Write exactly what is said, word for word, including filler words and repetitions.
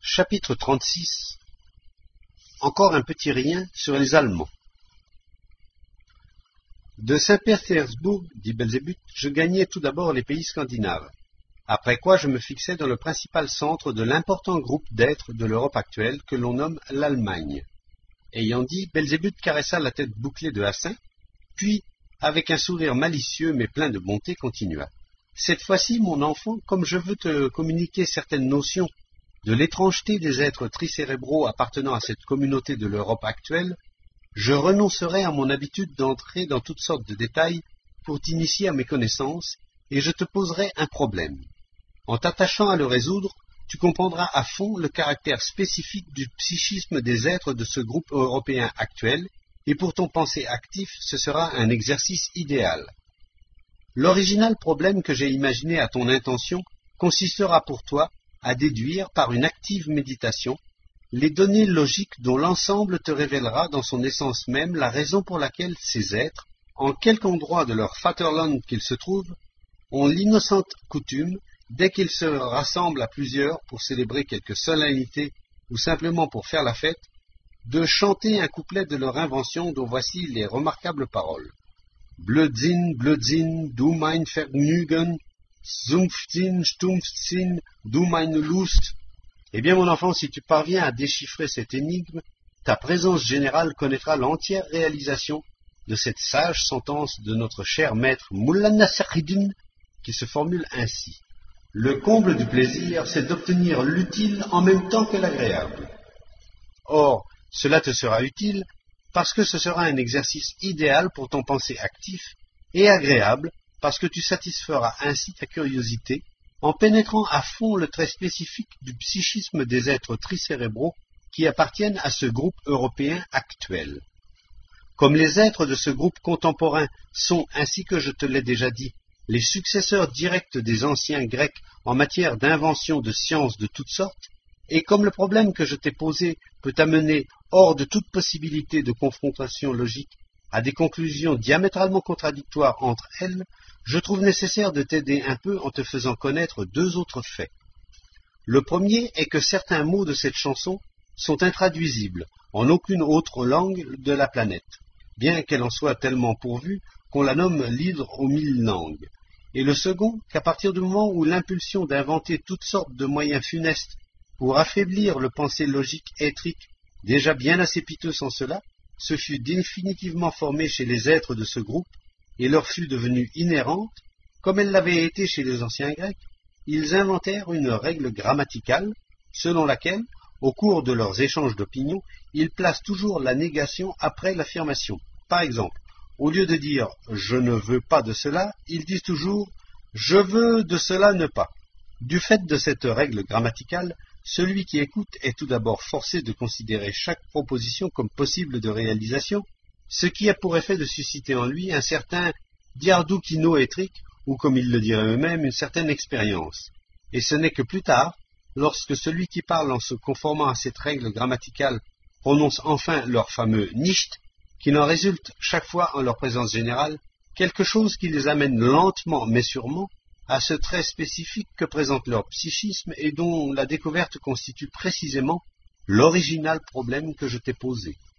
Chapitre trente-six. Encore un petit rien sur les Allemands. De Saint-Pétersbourg, dit Belzébuth, je gagnais tout d'abord les pays scandinaves, après quoi je me fixais dans le principal centre de l'important groupe d'êtres de l'Europe actuelle que l'on nomme l'Allemagne. Ayant dit, Belzébuth caressa la tête bouclée de Hassin, puis, avec un sourire malicieux mais plein de bonté, continua. Cette fois-ci, mon enfant, comme je veux te communiquer certaines notions de l'étrangeté des êtres tricérébraux appartenant à cette communauté de l'Europe actuelle, je renoncerai à mon habitude d'entrer dans toutes sortes de détails pour t'initier à mes connaissances, et je te poserai un problème. En t'attachant à le résoudre, tu comprendras à fond le caractère spécifique du psychisme des êtres de ce groupe européen actuel, et pour ton pensée actif, ce sera un exercice idéal. L'original problème que j'ai imaginé à ton intention consistera pour toi à déduire par une active méditation les données logiques dont l'ensemble te révélera dans son essence même la raison pour laquelle ces êtres, en quelque endroit de leur Vaterland qu'ils se trouvent, ont l'innocente coutume, dès qu'ils se rassemblent à plusieurs pour célébrer quelque solennité ou simplement pour faire la fête, de chanter un couplet de leur invention dont voici les remarquables paroles. Blödsinn, Blödsinn, du mein Vergnügen, Sumpfsinn, Stumpfsinn, du meine Lust. Eh bien, mon enfant, si tu parviens à déchiffrer cette énigme, ta présence générale connaîtra l'entière réalisation de cette sage sentence de notre cher maître Mullah Nasreddin, qui se formule ainsi. Le comble du plaisir, c'est d'obtenir l'utile en même temps que l'agréable. Or, cela te sera utile parce que ce sera un exercice idéal pour ton pensée actif et agréable parce que tu satisferas ainsi ta curiosité en pénétrant à fond le trait spécifique du psychisme des êtres tricérébraux qui appartiennent à ce groupe européen actuel. Comme les êtres de ce groupe contemporain sont, ainsi que je te l'ai déjà dit, les successeurs directs des anciens Grecs en matière d'invention de sciences de toutes sortes, et comme le problème que je t'ai posé peut amener, hors de toute possibilité de confrontation logique, à des conclusions diamétralement contradictoires entre elles, je trouve nécessaire de t'aider un peu en te faisant connaître deux autres faits. Le premier est que certains mots de cette chanson sont intraduisibles en aucune autre langue de la planète, bien qu'elle en soit tellement pourvue qu'on la nomme l'hydre aux mille langues. Et le second, qu'à partir du moment où l'impulsion d'inventer toutes sortes de moyens funestes pour affaiblir le pensée logique étrique, déjà bien assez piteux sans cela, se fut définitivement formée chez les êtres de ce groupe, et leur fut devenue inhérente, comme elle l'avait été chez les anciens Grecs, ils inventèrent une règle grammaticale, selon laquelle, au cours de leurs échanges d'opinions, ils placent toujours la négation après l'affirmation. Par exemple, au lieu de dire « je ne veux pas de cela », ils disent toujours « je veux de cela ne pas ». Du fait de cette règle grammaticale, celui qui écoute est tout d'abord forcé de considérer chaque proposition comme possible de réalisation, ce qui a pour effet de susciter en lui un certain diardoukino étrique, ou comme ils le diraient eux-mêmes, une certaine expérience. Et ce n'est que plus tard, lorsque celui qui parle en se conformant à cette règle grammaticale prononce enfin leur fameux nicht, qu'il en résulte chaque fois en leur présence générale quelque chose qui les amène lentement mais sûrement à ce trait spécifique que présente leur psychisme et dont la découverte constitue précisément l'original problème que je t'ai posé.